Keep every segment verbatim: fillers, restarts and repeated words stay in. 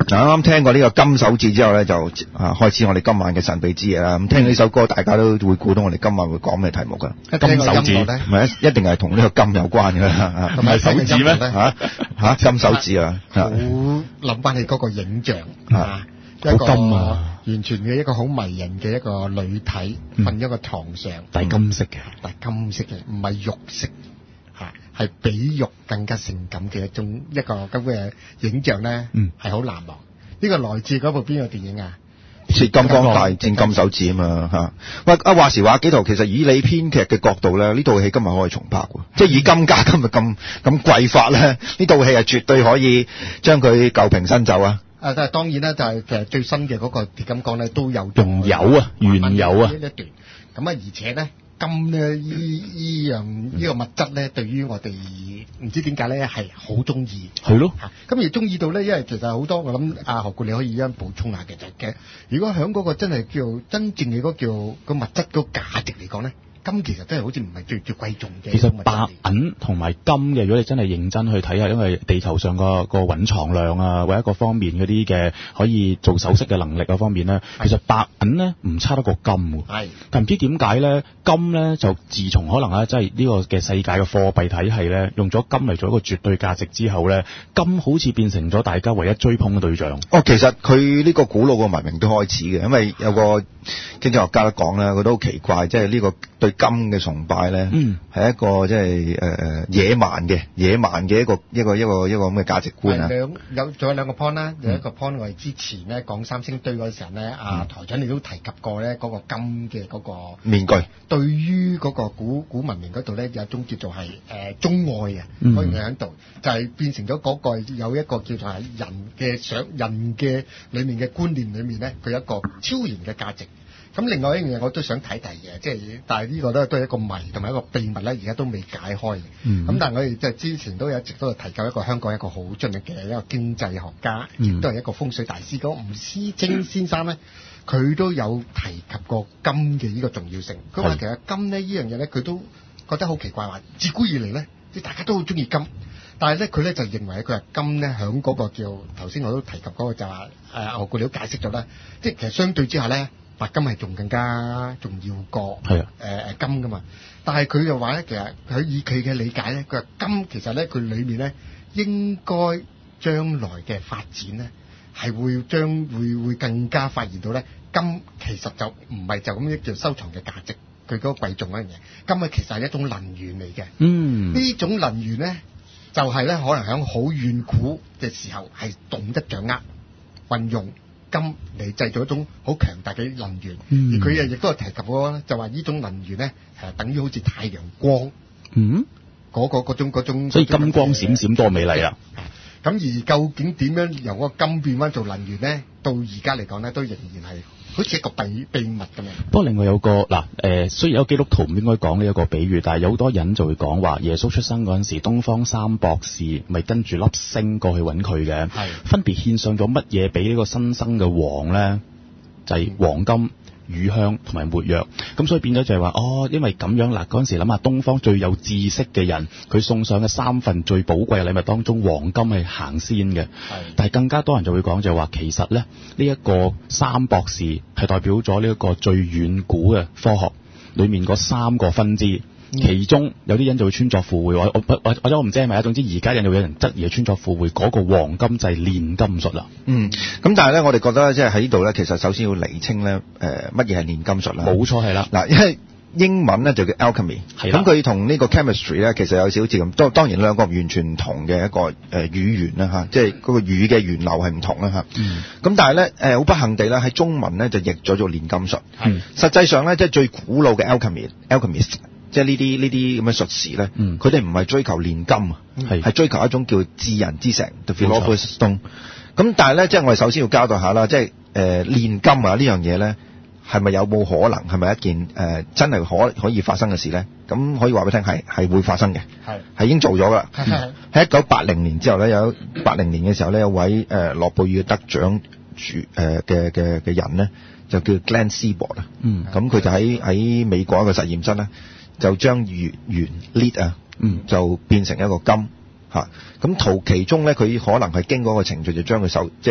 啱啱聽過呢個金手指之後咧，就啊開始我哋今晚嘅神秘之夜啦。咁聽呢首歌，大家都會估到我哋今晚會講咩題目㗎。 金手指， 唔係一一定係同呢個金有關㗎啦。 同埋手指咩？ 嚇嚇金手指啊！ 好諗翻起嗰個影像啊，一個金啊， 完全嘅一個好迷人嘅一個女體瞓喺個床上， 但係金色嘅， 但係金色嘅，唔係肉色嚇，係比肉更加性感嘅一種一個咁嘅影像咧，係好難忘。呢個來自嗰部邊個電影啊？ 鐵金剛大戰金手指啊嘛嚇！喂啊話時話幾套，其實以你編劇嘅角度咧，呢套戲今日可以重拍喎，即係以金價今日咁咁貴法咧，呢套戲係絕對可以將佢舊瓶新酒啊！ 啊，但係當然啦，就係其實最新嘅嗰個鐵金剛咧都有仲有啊，原有啊呢一段，咁啊而且咧金咧依依樣呢個物質咧，對於我哋唔知點解咧係好中意， 係咯， 咁而中意到咧，因為其實好多我諗阿何故你可以一陣補充下嘅就係嘅，如果喺嗰個真係叫真正嘅嗰叫個物質個價值嚟講咧。金其實真係好似唔係最最貴重嘅。 其實白銀同埋金嘅，如果你真係認真去睇下，因為地球上個個蘊藏量啊，或者各方面嗰啲嘅可以做首飾嘅能力嗰方面咧，其實白銀咧唔差得過金喎。係。但唔知點解咧，金咧就自從可能咧，即係呢個嘅世界嘅貨幣體系咧，用咗金嚟做一個絕對價值之後咧，金好似變成咗大家唯一追捧嘅對象。 哦，其實佢呢個古老嘅文明都開始嘅，因為有個經濟學家都講啦，佢都好奇怪，即係呢個對金嘅崇拜咧，係、嗯、一個即係誒野蠻嘅野蠻嘅一個一個一個一個咁嘅價值觀啊。 兩有仲有兩個 point 啦，有一個 point 我哋之前咧講三星堆嗰時候咧，阿、嗯、台長你都提及過咧嗰個金嘅嗰個面具， 對於嗰個古古文明嗰度咧有一種叫做係誒、呃、鍾愛啊，嗰樣嘢喺度，就係、是、變成咗嗰個有一個叫做係人嘅想人嘅裡面嘅觀念裡面咧，佢有一個超然嘅價值。咁另外一樣嘢我都想睇睇嘅，即係但係呢個咧都係一個謎同埋一個秘密咧，而家都未解開嘅。咁、嗯、但係我哋即係之前都有一直都有提及一個香港一個好出名嘅一個經濟學家，亦、嗯、都係一個風水大師，嗰吳思清先生咧，佢都有提及過金嘅呢個重要性。佢話其實金咧呢樣嘢咧，佢都覺得好奇怪，話自古以嚟咧，即係大家都好中意金，但係咧佢咧就認為佢話金咧響嗰個叫頭先我都提及嗰個就話誒何故你都解釋咗啦，即係其實相對之下咧。白金係仲更加重要過係啊誒誒金噶嘛，但係佢就話咧，其實佢以佢嘅理解咧，佢話金其實咧佢裏面咧應該將來嘅發展咧係會將會會更加發現到咧，金其實就唔係就咁樣叫收藏嘅價值，佢嗰個貴重嗰樣嘢，金啊其實係一種能源嚟嘅。嗯，呢種能源咧就係、是、咧可能喺好遠古嘅時候係懂得掌握運用。金嚟製造一種好強大嘅能源，嗯、而佢誒亦都有提及過，就話呢種能源咧係等於好似太陽光，嗯，嗰、嗰個嗰種嗰種， 所以金光閃閃多美麗啊！ 咁而究竟點樣由嗰個金變翻做能源咧？到而家嚟講咧，都仍然係好似一個秘秘密咁樣。 不過另外有個嗱誒，雖然有基督徒唔應該講呢一個比喻，但係有好多人就會講話耶穌出生嗰陣時，東方三博士咪跟住粒星過去揾佢嘅，分別獻上咗乜嘢俾呢個新生嘅王咧？就係、是、黃金、乳香同埋沒藥，咁所以變咗就係話哦，因為咁樣嗱，嗰陣時諗下東方最有知識嘅人，佢送上嘅三份最寶貴嘅禮物當中，黃金係行先嘅。但係更加多人就會講就係話，其實咧呢一個三博士係代表咗呢一個最遠古嘅科學裏面嗰三個分支。其中有啲人就會穿鑿附會，我我或者我唔知係咪啊，總之而家人就有人質疑穿鑿附會嗰個黃金就係煉金術啦。嗯， 咁但係咧，我哋覺得即係喺呢度咧，其實首先要釐清咧，誒乜嘢係煉金術啦。 冇錯係啦， 嗱，因為英文咧就叫 alchemy，咁佢同呢個 chemistry 咧其實有少少似咁，當當然兩個完全唔同嘅一個誒語言啦嚇，即係嗰個語嘅源流係唔同啦嚇。嗯，咁但係咧誒好不幸地咧喺中文咧就譯咗做煉金術。係，實際上咧即係最古老嘅 alchemy，alchemist。即係呢啲呢啲咁嘅術士咧，佢哋唔係追求煉金啊，係、嗯、追求一種叫智人之石 the philosopher's stone。咁但係咧，即係我哋首先要交代下啦，即係誒煉金啊呢樣嘢咧，係咪有冇可能係咪一件誒、呃、真係可可以發生嘅事咧？咁可以話俾你聽係係會發生嘅，係係已經做咗㗎啦。喺一九八零年之後咧，有八零年嘅時候咧，有位誒諾貝爾得獎主誒嘅嘅嘅人咧，就叫 Glenn Seaborg 啊。嗯，咁佢就喺喺美國一個實驗室咧。就將鉛鉛 lead 啊，嗯，就變成一個金嚇。咁、啊、途其中咧，佢可能係經過個程序，就將佢手即係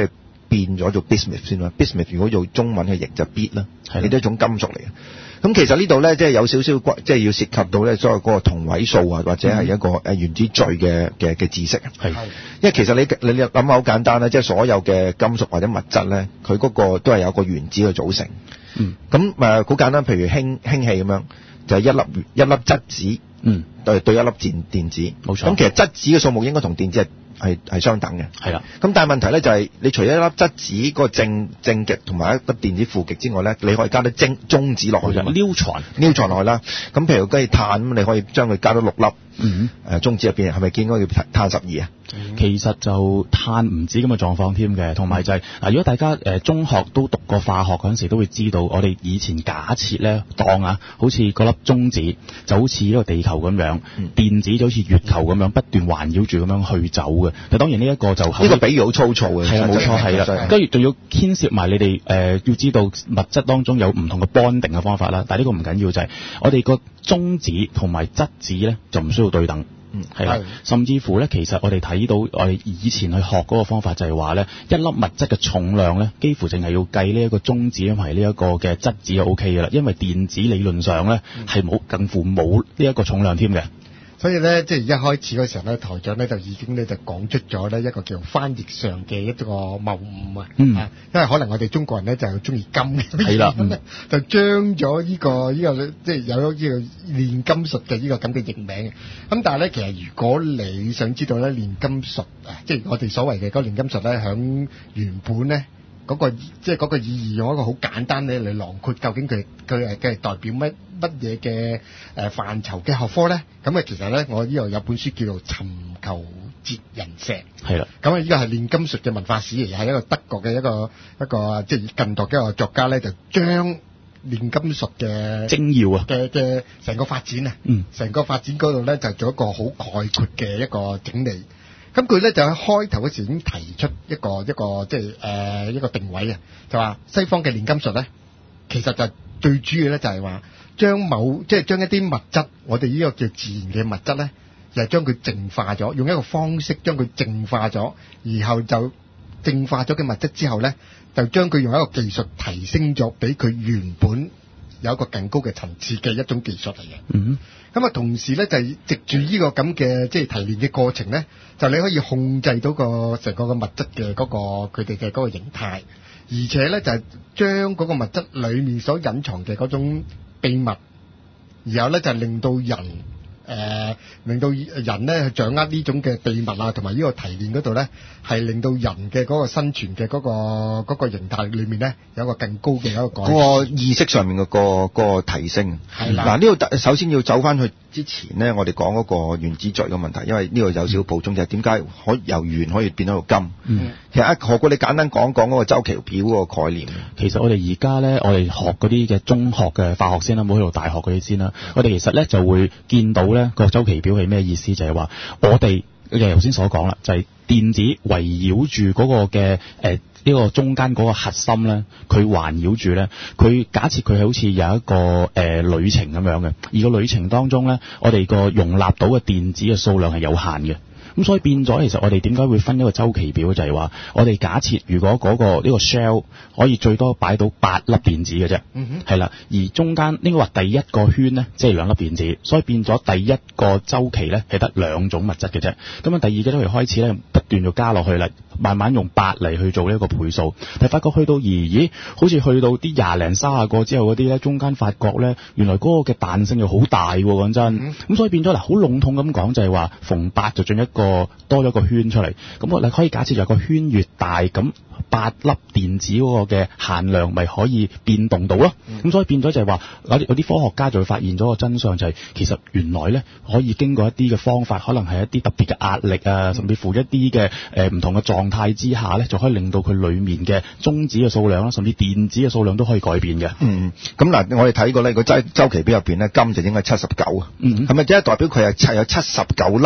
變咗做 bismuth 先啦。bismuth 如果用中文嘅譯就 bit 啦，係一種金屬嚟嘅。咁其實呢度咧，即係有少少即係要涉及到咧，所謂嗰個同位素啊，或者係一個誒原子序嘅嘅嘅知識。係，因為其實你你諗下好簡單啦，即係所有嘅金屬或者物質咧，佢嗰個都係有個原子去組成。嗯。咁誒好簡單，譬如氫氫氣咁樣，就係一粒一粒質子，嗯，對對一粒電電子。冇錯。咁其實質子嘅數目應該同電子係係係相等嘅。係啦。咁但係問題咧就係、是，你除咗一粒質子嗰個正正極同埋一個電子負極之外咧，你可以加啲正中子落去。neutron neutron 落去啦。咁譬如跟住碳咁，你可以將佢加到六粒。嗯。誒中子入邊係咪見嗰個碳十二啊？其實就碳唔止咁嘅狀況添嘅，同埋就係、是、嗱，如果大家誒、呃、中學都讀過化學嗰陣時，都會知道我哋以前假設咧，當啊，好似嗰粒中子就好似呢個地球咁樣，嗯、電子就好似月球咁樣不斷環繞住咁樣去走嘅。但當然呢一個就呢、呢個比喻好粗糙嘅，係啊，冇錯係啦。跟住仲要牽涉埋你哋誒、呃、要知道物質當中有唔同嘅 bonding 嘅方法啦。但係呢個唔緊要，就係、是、我哋個中子同埋質子咧就唔需要對等。嗯，係啦，甚至乎咧，其實我哋睇到我哋以前去學嗰個方法就係話咧，一粒物質嘅重量咧，幾乎淨係要計呢一個中子同埋呢一個嘅質子就 O K 嘅啦，因為電子理論上咧係冇近乎冇呢一個重量添嘅。所以咧，即係一開始嗰時候咧，台長咧就已經咧就講出咗咧一個叫翻譯上嘅一個謬誤啊。嗯。啊，因為可能我哋中國人咧就中意金嘅，係啦，嗯、就將咗呢、這個呢、這個即係有咗呢個煉金術嘅呢個咁嘅譯名嘅。咁但係咧，其實如果你想知道咧煉金術啊，即係我哋所謂嘅嗰個煉金術咧，響原本咧。嗰、那個即係嗰個意義，用一個好簡單咧嚟囊括，究竟佢佢係嘅代表乜乜嘢嘅誒範疇嘅學科咧？咁啊，其實咧，我呢度有本書叫做《尋求哲人石》，係啦。咁啊，呢個係煉金術嘅文化史嚟，係一個德國嘅一個一個即係近代嘅一個作家咧，就將煉金術嘅精要啊嘅嘅成個發展啊，嗯，成個發展嗰度咧就做一個好概括嘅一個整理。咁佢咧就喺開頭嗰時已經提出一個一個即係誒一個定位啊，就話西方嘅煉金術咧，其實就最主要咧就係話將某即係將一啲物質，我哋呢個叫自然嘅物質咧，就係將佢淨化咗，用一個方式將佢淨化咗，然後就淨化咗嘅物質之後咧，就將佢用一個技術提升咗，俾佢原本有一個更高嘅層次嘅一種技術嚟嘅。嗯。咁啊，同時咧就係藉住呢個咁嘅即係提煉嘅過程咧，就你可以控制到個成個嘅物質嘅嗰個佢哋嘅嗰個形態，而且咧就係將嗰個物質裡面所隱藏嘅嗰種秘密，然後咧就係令到人誒、呃、令到人咧去掌握呢種嘅秘密啊，同埋呢個提煉嗰度咧係令到人嘅嗰個生存嘅嗰、嗰個嗰個形態裏面咧有一個更高嘅一個改變，嗰個意識上面嘅、嗰個、嗰個提升。係啦，嗱呢度首先要走翻去之前咧，我哋講嗰個原子序嘅問題，因為呢個有少少補充，就係點解可以由鉛可以變到金？嗯，其實啊，何哥你簡單講講嗰個周期表嗰個概念。其實我哋而家咧，我哋學嗰啲嘅中學嘅化學先啦，唔好去到大學嗰啲先啦。我哋其實咧就會見到咧個周期表係咩意思，就係話我哋嘅頭先所講啦，就係電子圍繞住嗰個嘅誒呢個中間嗰個核心咧，佢環繞住咧，佢假設佢係好似有一個誒、呃、旅程咁樣嘅，而個旅程當中咧，我哋個容納到嘅電子嘅數量係有限嘅。咁所以變咗，其實我哋點解會分一個周期表，就係話我哋假設如果嗰、那個呢、這個 shell 可以最多擺到八粒電子嘅啫，嗯哼，係啦，而中間應該話第一個圈咧，即係兩粒電子，所以變咗第一個周期咧係得兩種物質嘅啫。咁啊，第二個周期開始咧不斷就加落去啦，慢慢用八嚟去做呢一個倍數，但係發覺去到而咦，好似去到啲廿零三十個之後嗰啲咧，中間發覺咧原來嗰個嘅彈性又好大喎，講真，咁、嗯、所以變咗嗱，好籠統咁講就係話逢八就進一個。多咗個圈出嚟，咁我你可以假設就個圈越大，咁八粒電子嗰個嘅限量咪可以變動到咯。咁、嗯、所以變咗就係話，有啲科學家就會發現咗個真相，就係其實原來咧可以經過一啲嘅方法，可能係一啲特別嘅壓力啊，甚至乎一啲嘅誒唔同嘅狀態之下咧，就可以令到佢裡面嘅中子嘅數量啦，甚至電子嘅數量都可以改變嘅。嗯，咁嗱，我哋睇過呢個周周期表入邊咧，金就應該七十九啊。嗯，係咪即係代表佢係有七十九粒？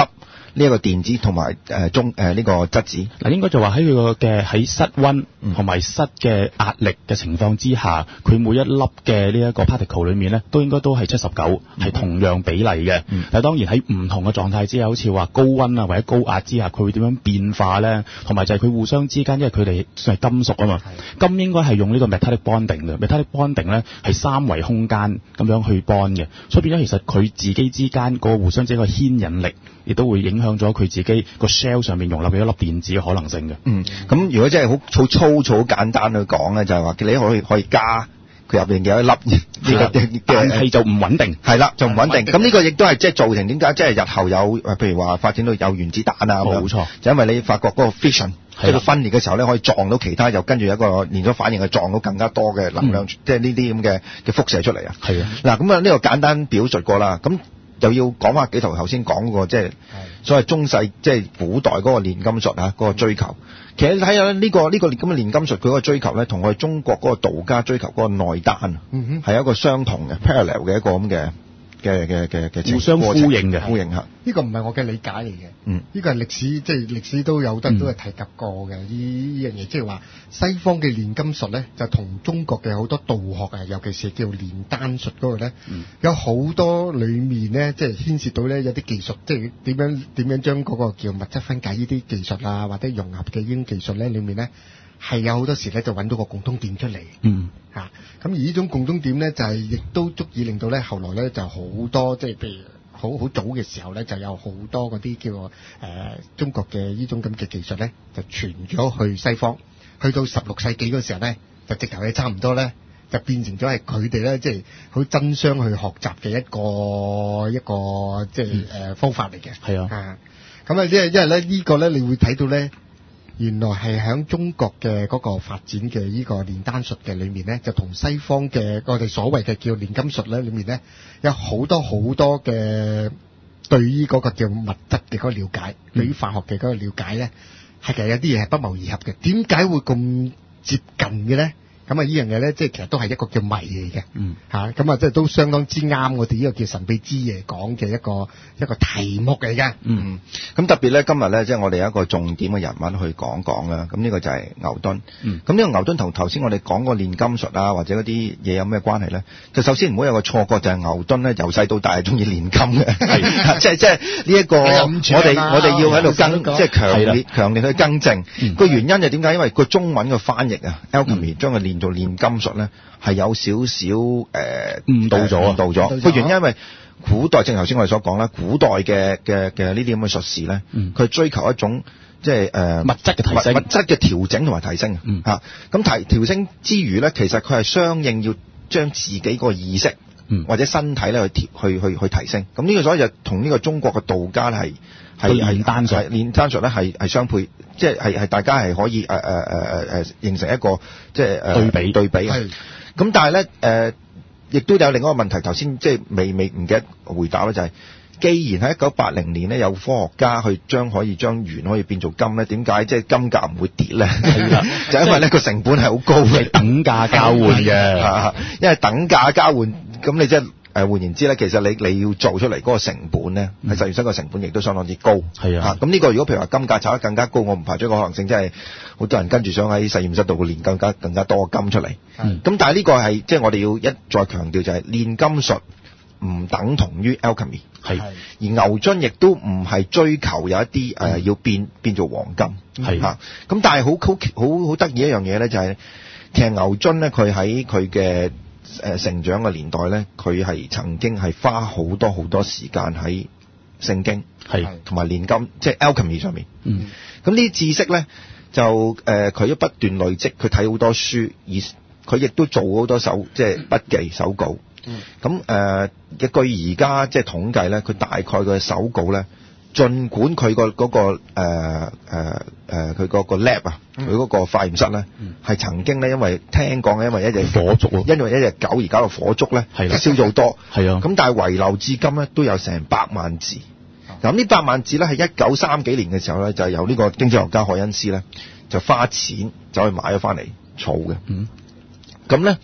呢一個電子同埋誒中誒呢個質子。 嗱，應該就話喺佢個嘅喺室溫同埋室嘅壓力嘅情況之下，佢每一粒嘅呢一個 particle 裏面咧，都應該都係七十九，係同樣比例嘅。嗯、但係當然喺唔同嘅狀態之下，好似話高溫啊或者高壓之下，佢會點樣變化咧？同埋就係佢互相之間，因為佢哋算係金屬啊嘛，金應該係用呢個 metallic bonding 嘅 metallic bonding 咧係三維空間咁樣去 bond 嘅，所以變咗其實佢自己之間個互相之間嘅牽引力，亦都會影響咗佢自己個 shell 上面容納嘅一粒電子嘅可能性嘅。 嗯，咁如果真係好好粗糙、好簡單去講咧，就係話你可以可以加佢入邊嘅一粒呢個嘅， 但係就唔穩定。 係啦，就唔穩定。咁呢個亦都係即係造成點解即係日後有譬如話發展到有原子彈啊， 冇錯， 就因為你發覺嗰個 fission。即係個分裂嘅時候咧，可以撞到其他，又跟住有一個連鎖反應，去撞到更加多嘅能量，嗯、即係呢啲咁嘅嘅輻射出嚟啊。係啊，嗱咁啊，呢個簡單表述過啦。咁又要講翻幾頭頭先講過，即係所謂中世即係古代嗰個煉金術啊，嗰個追求。其實你睇下咧，呢個呢個咁嘅煉金術，佢嗰個追求咧，同我哋中國嗰個道家追求嗰個內丹啊，嗯哼，係一個相同嘅 parallel 嘅一個咁嘅。嘅嘅嘅嘅互相呼應嘅， 呼應嚇。 呢個唔係我嘅理解嚟嘅， 嗯， 呢個係歷史，即係歷史都有得都係提及過嘅呢呢樣嘢，即係話西方嘅煉金術咧，就同中國嘅好多道學啊，尤其是叫煉丹術嗰個咧，嗯、有好多裡面咧，即係牽涉到咧有啲技術，即係點樣點樣將嗰個叫物質分解呢啲技術啊，或者融合嘅呢啲技術咧，裡面咧。係有好多時咧就揾到個共通點出嚟，嗯嚇，咁而呢種共通點咧就係、是、亦都足以令到咧後來咧就好多即係譬如好好早嘅時候咧就有好多嗰啲叫誒、呃、中國嘅呢種咁嘅技術咧就傳咗去西方，去到十六世紀嗰時候咧就直頭係差唔多咧就變成咗係佢哋咧即係好爭相去學習嘅一個一個即係誒、呃、方法嚟嘅，係啊，咁啊因為因為咧呢個咧你會睇到咧。原來係喺中國嘅嗰個發展嘅呢個煉丹術嘅裏面咧，就同西方嘅我哋所謂嘅叫煉金術咧，裏面咧有好多好多嘅對於嗰個叫物質嘅嗰個了解，嗯、對於化學嘅嗰個了解咧，係其實有啲嘢係不謀而合嘅。點解會咁接近嘅咧？咁啊，呢樣嘢咧，即係其實都係一個叫謎嚟嘅，嗯嚇，咁啊，即係都相當之啱我哋呢個叫神秘之夜講嘅一個一個題目嚟嘅，嗯， 咁特別咧，今日咧，即係我哋有一個重點嘅人物去講講啦，咁呢個就係牛頓，嗯，咁呢個牛頓同頭先我哋講個煉金術啊，或者嗰啲嘢有咩關係咧？就首先唔好有個錯覺，就係牛頓咧由細到大係中意煉金嘅，係，即係即係呢一個我哋我哋要喺度更，即係強烈強烈去更正個原因就點解？因為個中文嘅翻譯啊 ，alchemy 將佢練做煉金術咧，係有少少誒誤導咗，誤導咗個原因，因為古代正頭先我哋所講啦，古代嘅嘅嘅呢啲咁嘅術士咧，佢、嗯、追求一種即係誒、呃、 物質嘅提升，物質嘅調整同埋提升，嗯嚇，咁提調升之餘咧，其實佢係相應要將自己個意識、嗯、或者身體咧去調去去去提升，咁呢個所以就同呢個中國嘅道家係係係煉術，煉丹術咧係係相配。即係係係大家係可以誒誒誒誒誒形成一個即係誒、呃、對比對比嘅。咁但係咧誒，亦都有另一個問題，頭先即係未未唔記得回答咧，就係、是、既然喺一九八零年咧有科學家去將可以將鉛可以變做金咧，點解即係金價唔會跌咧？係啦，就因為咧個成本係好高嘅， 等價交換嘅， 因為等價交換，咁你即係。誒換言之咧，其實你你要做出嚟嗰個成本咧，喺實驗室個成本亦都相當之高。係啊，咁呢個如果譬如話金價炒得更加高，我唔排除個可能性，即係好多人跟住想喺實驗室度煉更加更加多嘅金出嚟。咁、嗯、但係呢個係即係我哋要一再強調就係煉金術唔等同於 alchemy。係，而牛津亦都唔係追求有一啲誒、呃、要變變做黃金。係嚇，咁但係好好好好得意一樣嘢咧，就係其實牛津咧，佢喺佢嘅誒成長嘅年代咧，佢係曾經係花好多好多時間喺聖經係同埋煉金，即係 alchemy 上面。嗯，咁呢啲知識咧就誒佢都不斷累積，佢睇好多書，而佢亦都做好多手即係筆記手稿。嗯，咁誒一據而家即係統計咧，佢大概嘅手稿咧。儘管佢個嗰個誒誒誒佢嗰個 lab 啊，佢嗰個化驗室咧，係、嗯、曾經咧，因為聽講因為一隻火燭，因為一隻狗而搞到火燭咧，係燒咗好多，係啊，咁但係遺留至今咧都有成百萬字。咁呢百萬字咧係一九三幾年嘅時候咧，就係由呢個經濟學家海恩斯咧就花錢走去買咗翻嚟儲嘅。嗯，咁咧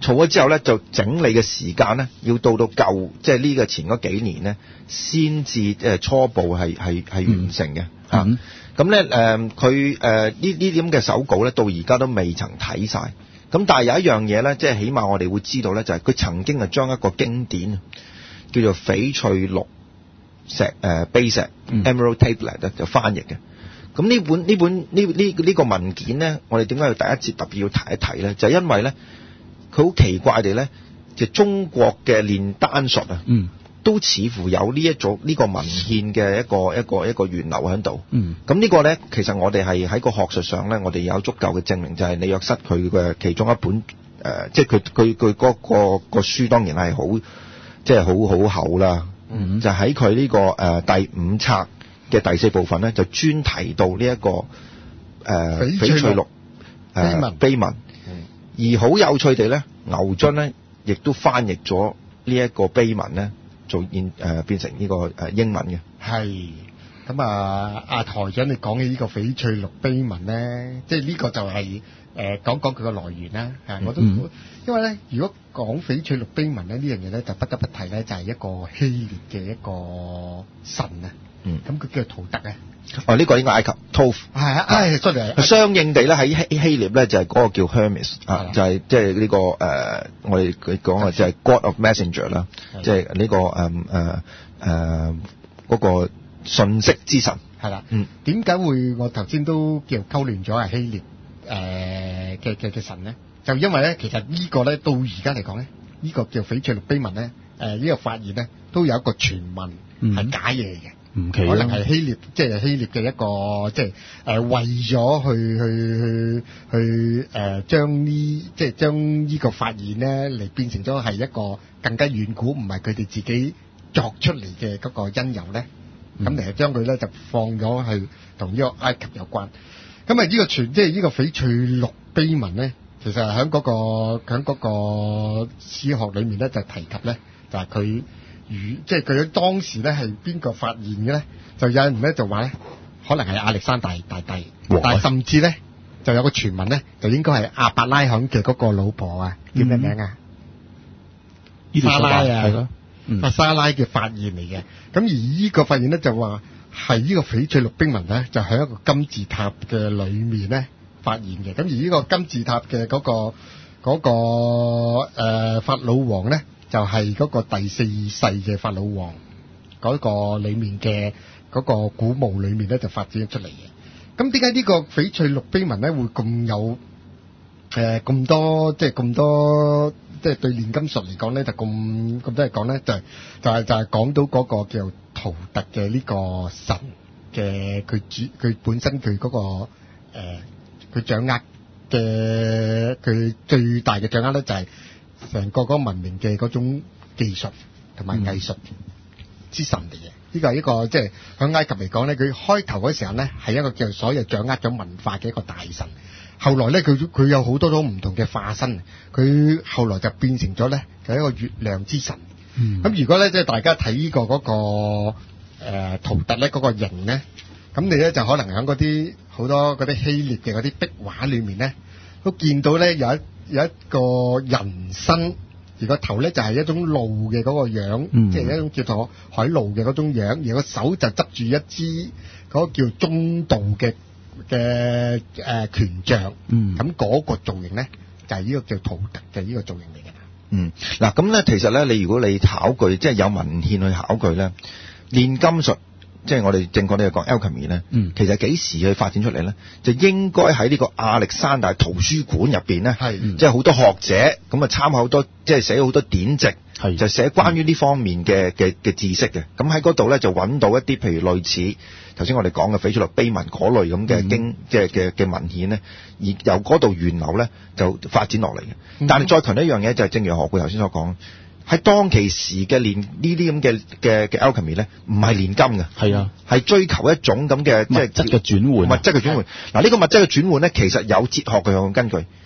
儲咗之後咧，就整理嘅時間咧，要到到舊即係呢個前嗰幾年咧，先至誒初步係係係完成嘅嚇。 嗯咁咧誒，佢誒呢呢啲咁嘅手稿咧，到而家都未曾睇晒。咁但係有一樣嘢咧，即係起碼我哋會知道咧，就係、是、佢曾經係將一個經典叫做翡翠綠石誒、呃、碑石、嗯、Emerald Tablet 咧就翻譯嘅。咁呢本呢本呢呢呢個文件咧，我哋點解要第一節特別要提一提咧？就係、因為咧，佢好奇怪地咧，就中國嘅煉丹術啊。嗯。都似乎有呢一組呢個文獻嘅一個一個一個源流喺度。嗯。咁呢個咧，其實我哋係喺個學術上咧，我哋有足夠嘅證明，就係李約瑟佢嘅其中一本誒、呃，即係佢佢佢嗰個個書當然係好，即係好好厚啦。嗯。就喺佢呢個誒、呃、第五冊嘅第四部分咧，就專提到呢、這、一個誒、呃、翡翠綠誒碑文。嗯。而好有趣地咧，牛津咧亦都翻譯咗呢一個碑文咧。做現誒、呃、變成呢個誒英文嘅。係咁啊！阿台長，你講起呢個翡翠綠碑文咧，即係呢個就係、是、誒、呃、講講佢個來源啦。係、嗯，我都、嗯、因為咧，如果講翡翠綠碑文咧，呢樣嘢咧就不得不提咧，就係一個希臘嘅一個神啊。嗯。咁佢叫做圖特啊。哦，呢、這個應該埃及 Thoth。係啊，唉，出嚟。相應地咧，喺希希臘咧就係、是、嗰個叫 Hermes 啊，就係即係呢個誒、呃，我哋佢講嘅就係 God of Messenger 啦，即係呢個誒誒誒嗰個信息之神。係啦。嗯。點解會我頭先都叫溝亂咗係希臘誒嘅嘅嘅神咧？就因為咧，其實個呢個咧到而家嚟講咧，呢、這個叫翡翠綠碑文咧，誒、呃、呢、這個發現咧都有一個傳聞係假嘢嘅。唔奇，可能係希臘，即係希臘嘅一個，即係誒、呃、為咗去去去去誒將呢，即係將呢個發現咧嚟變成咗係一個更加遠古，唔係佢哋自己作出嚟嘅嗰個因由咧。咁嚟將佢咧就放咗去同呢個埃及有關。咁啊呢個傳，即係呢個翡翠綠碑文咧，其實係喺嗰個喺嗰個史學裏面咧就提及咧，就係佢。與即係佢當時咧係邊個發現嘅咧？就有人咧就話咧，可能係亞歷山大大帝，但係甚至咧就有個傳聞咧，就應該係亞伯拉罕嘅嗰個老婆啊，叫咩名啊？莎拉啊，係咯，阿莎拉嘅發現嚟嘅。咁而呢個發現咧就話係呢個翡翠綠碑文咧，就喺一個金字塔嘅裏面咧發現嘅。咁而呢個金字塔嘅嗰、嗰個嗰、嗰個誒、呃、法老王咧。就係、是、嗰個第四世嘅法老王嗰個裏面嘅嗰個古墓裏面咧就發展咗出嚟嘅。咁點解呢個翡翠綠碑文咧會咁有誒咁、呃、多即係咁多即係對煉金術嚟講咧就咁咁多嚟講咧就係、是、就係、是、就係、是、講到嗰個叫圖特嘅呢個神嘅佢主佢本身佢嗰、那個誒佢、呃、掌握嘅佢最大嘅掌握咧就係、是。成個嗰個文明嘅嗰種技術同埋藝術之神嚟嘅，呢個係一個即係喺埃及嚟講咧，佢開頭嗰時候咧係一個叫所謂掌握咗文化嘅一個大神。後來咧佢佢有好多種唔同嘅化身，佢後來就變成咗咧就係一個月亮之神。咁、嗯、如果咧即係大家睇呢、這個嗰、那個誒、呃、圖特咧嗰個形咧，咁你咧就可能喺嗰啲好多嗰啲希臘嘅嗰啲壁畫裏面咧，都見到咧有一。有一個人身，而個頭咧就係一種鹿嘅嗰個樣，嗯、即係一種叫做海鹿嘅嗰種樣，而個手就執住一支嗰個叫中度嘅嘅誒權杖，咁、嗯、嗰個造型咧就係、是、呢個叫圖特嘅呢個造型嚟嘅。嗯，嗱咁咧，其實咧，你如果你考據，即係有文獻去考據咧，煉金術。即係我哋正確啲嚟講 alchemy 咧，其實幾時去發展出嚟咧？就應該喺呢個亞歷山大圖書館入邊咧，即係好多學者咁啊參考好多，即係寫好多典籍，就寫關於呢方面嘅嘅嘅知識嘅。咁喺嗰度咧就揾到一啲譬如類似頭先我哋講嘅翡翠綠碑文嗰類咁嘅經即係嘅嘅文獻咧，而由嗰度源流咧就發展落嚟嘅。嗯、但係再強調一樣嘢就係、是、正如何故頭先所講。喺當其時嘅煉呢啲咁嘅嘅嘅 alchemy 咧，唔係煉金嘅，係啊，係追求一種咁嘅即係物質嘅轉換，物質嘅轉換。嗱呢、這個物質嘅轉換咧，其實有哲學嘅根據，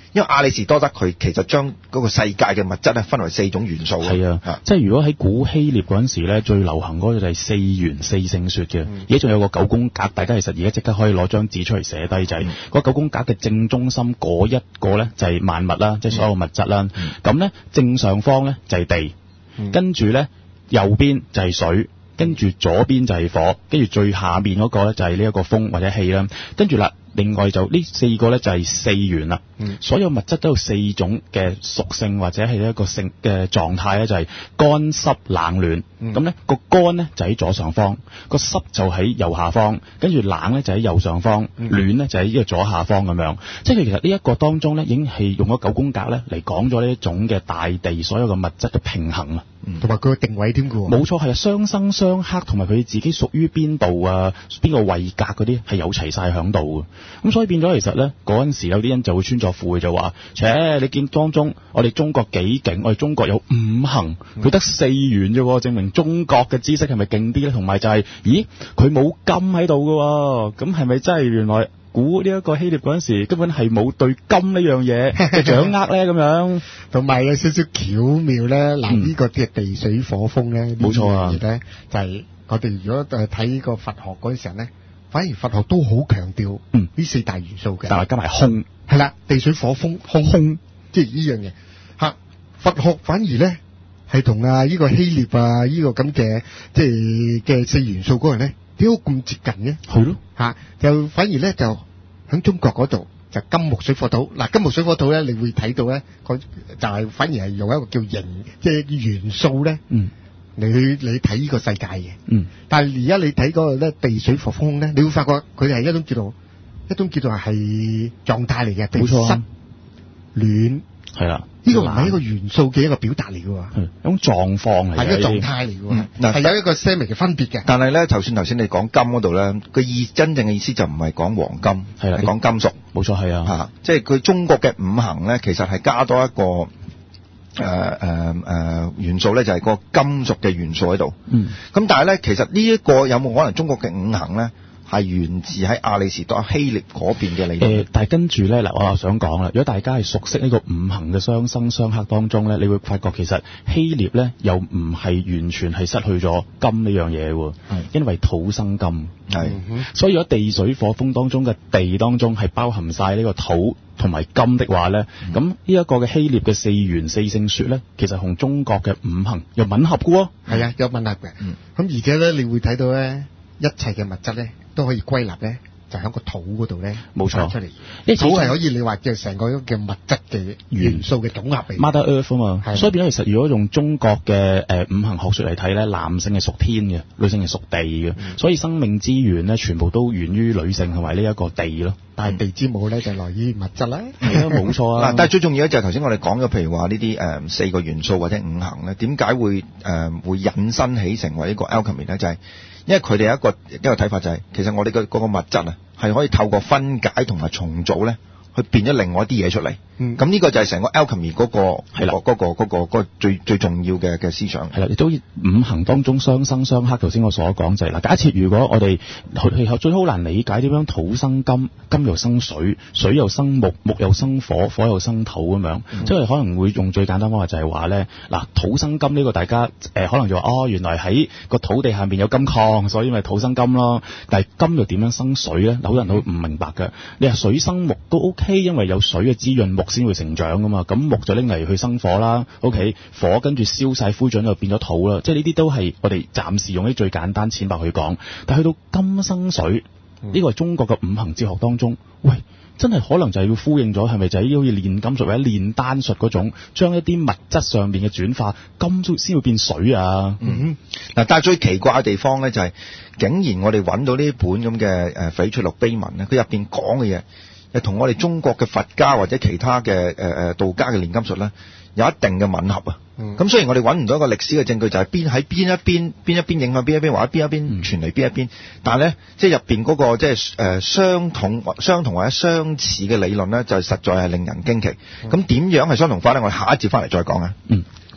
因為亞里士多德佢其實將嗰個世界嘅物質咧分為四種元素。 係啊，啊即係如果喺古希臘嗰陣時咧，最流行嗰個就係四元四聖說嘅。而家仲有個九宮格，大家其實而家即刻可以攞張紙出嚟寫低，就係、是、嗰九宮格嘅正中心嗰一個咧就係萬物啦，即係所有物質啦。咁、嗯、咧正上方咧就係地，嗯、跟住咧右邊就係水。跟住左邊就係火，跟住最下面嗰個咧就係呢一個風或者氣啦。跟住啦，另外就呢四個咧就係四元啦。嗯，所有物質都有四種嘅屬性或者係一個性嘅狀態咧，就係乾濕冷暖。咁咧個乾咧就喺左上方，個濕就喺右下方，跟住冷咧就喺右上方，嗯、暖咧就喺呢個左下方咁樣。即係其實呢一個當中咧，已經係用咗九宮格咧嚟講咗呢一種嘅大地所有嘅物質嘅平衡啊。 同埋佢嘅定位添嘅喎， 冇錯係啊，相生相克，同埋佢自己屬於邊度啊，邊個位格嗰啲係有齊晒響度嘅。咁所以變咗其實咧，嗰陣時有啲人就會穿鑿附會就話，切你見當中我哋中國幾勁，我哋中國有五行，佢得四元啫，證明中國嘅知識係咪勁啲咧？同埋就係、是，咦佢冇金喺度嘅，咁係咪真係原來？估呢一個希臘嗰陣時根本係冇對金呢樣嘢嘅掌握咧，咁樣同埋有少少巧妙咧。嗱、嗯，呢個嘅地水火風咧， 冇錯啊。 咧就係我哋如果誒睇呢個佛學嗰陣時候咧，反而佛學都好強調嗯呢四大元素嘅， 但係加埋空係啦，地水火風空空，即係呢樣嘢嚇。佛學反而咧係同啊呢個希臘啊呢、這個咁嘅即係嘅四元素嗰樣咧。點解咁接近嘅？ 係咯， 嚇就反而咧就喺中國嗰度就金木水火土。嗱，金木水火土咧，你會睇到咧，佢就係反而係用一個叫形，即係元素咧，嗯，嚟去你睇呢個世界嘅，嗯。但係而家你睇嗰個咧地水火風咧，你會發覺佢哋係一種叫做一種叫做係狀態嚟嘅，冇錯啊，濕暖係啦。呢個唔係一個元素嘅一個表達嚟嘅喎，係一種狀況嚟嘅，係一個狀態嚟嘅喎，嗱係有一個些微嘅分別嘅。 但係咧，就算頭先你講金嗰度咧，個意真正嘅意思就唔係講黃金，係係講金屬， 冇錯係啊， 嚇，即係佢中國嘅五行咧，其實係加多一個誒誒誒元素咧，就係個金屬嘅元素喺度。嗯，咁但係咧，其實呢一個有冇可能中國嘅五行咧？係源自喺亞里士多希臘嗰邊嘅理論。 誒、呃，但係跟住咧，嗱，我又想講啦，如果大家係熟悉呢個五行嘅相生相克當中咧，你會發覺其實希臘咧又唔係完全係失去咗金呢樣嘢喎，因為土生金，係、嗯，所以如果地水火風當中嘅地當中係包含晒呢個土同埋金的話咧，咁呢一個嘅希臘嘅四元四聖說咧，其實同中國嘅五行又吻合嘅喎。 係啊，有吻合嘅。咁、嗯、而且咧，你會睇到咧，一切嘅物質咧。都可以歸納咧，就喺個土嗰度咧，冇錯出嚟。呢土係可以你話嘅成個嘅物質嘅元素嘅總合嚟。Mother Earth 啊嘛，所以變咗其實如果用中國嘅誒、呃、五行學說嚟睇咧，男性係屬天嘅，女性係屬地嘅、嗯，所以生命之源咧全部都源於女性同埋呢一個地咯。 但係地之母咧就來於物質啦， 係啊，冇錯啊。 嗱，但係最重要咧就係頭先我哋講咗，譬如話呢啲誒四個元素或者五行咧，點解會誒、呃、會引申起成為一個 alchemy 咧？就係、是因為佢哋有一個一個睇法就係、是，其實我哋嘅嗰個物質啊，係可以透過分解同埋重組咧，去變咗另外一啲嘢出嚟。嗯，咁呢個就係成個 alchemy 嗰、那個係啦，嗰、那個嗰、那個嗰、那個最最重要嘅嘅思想。係啦，亦都五行當中相生相克。頭先我所講就係、是、嗱，假設如果我哋氣候最好難理解點樣土生金，金又生水，水又生木，木又生火，火又生土咁樣，即、嗯、係可能會用最簡單方法就係話咧，嗱，土生金呢個大家誒、呃、可能就話哦，原來喺個土地下面有金礦，所以咪土生金咯。但係金又點樣生水咧？好多人都唔明白嘅。你話水生木都 OK，因為有水嘅滋潤，木先會成長噶嘛，咁木就拎嚟去生火啦。OK， 火跟住燒晒灰燼就變咗土啦。即係呢啲都係我哋暫時用啲最簡單淺白去講。但係去到金生水，呢、這個係中國嘅五行哲學當中，喂，真係可能就係要呼應咗，係咪就係好似煉金術或者煉丹術嗰種，將一啲物質上面嘅轉化，金先會變水啊？ 嗯，嗱，但係最奇怪嘅地方咧就係、是，竟然我哋揾到呢本咁嘅誒《翡翠錄碑文》咧，佢入邊講嘅嘢，係同我哋中國嘅佛家或者其他嘅誒誒道家嘅煉金術咧，有一定嘅吻合啊。咁、嗯、雖然我哋揾唔到一個歷史嘅證據，就係邊喺邊一邊邊一邊影響邊一邊，或者邊一邊傳嚟邊一邊，嗯、但係咧，即係入邊嗰個即係誒相同相同或者相似嘅理論咧，就實在係令人驚奇。咁、嗯、點樣係相同法咧？我哋下一節翻嚟再講啊。嗯。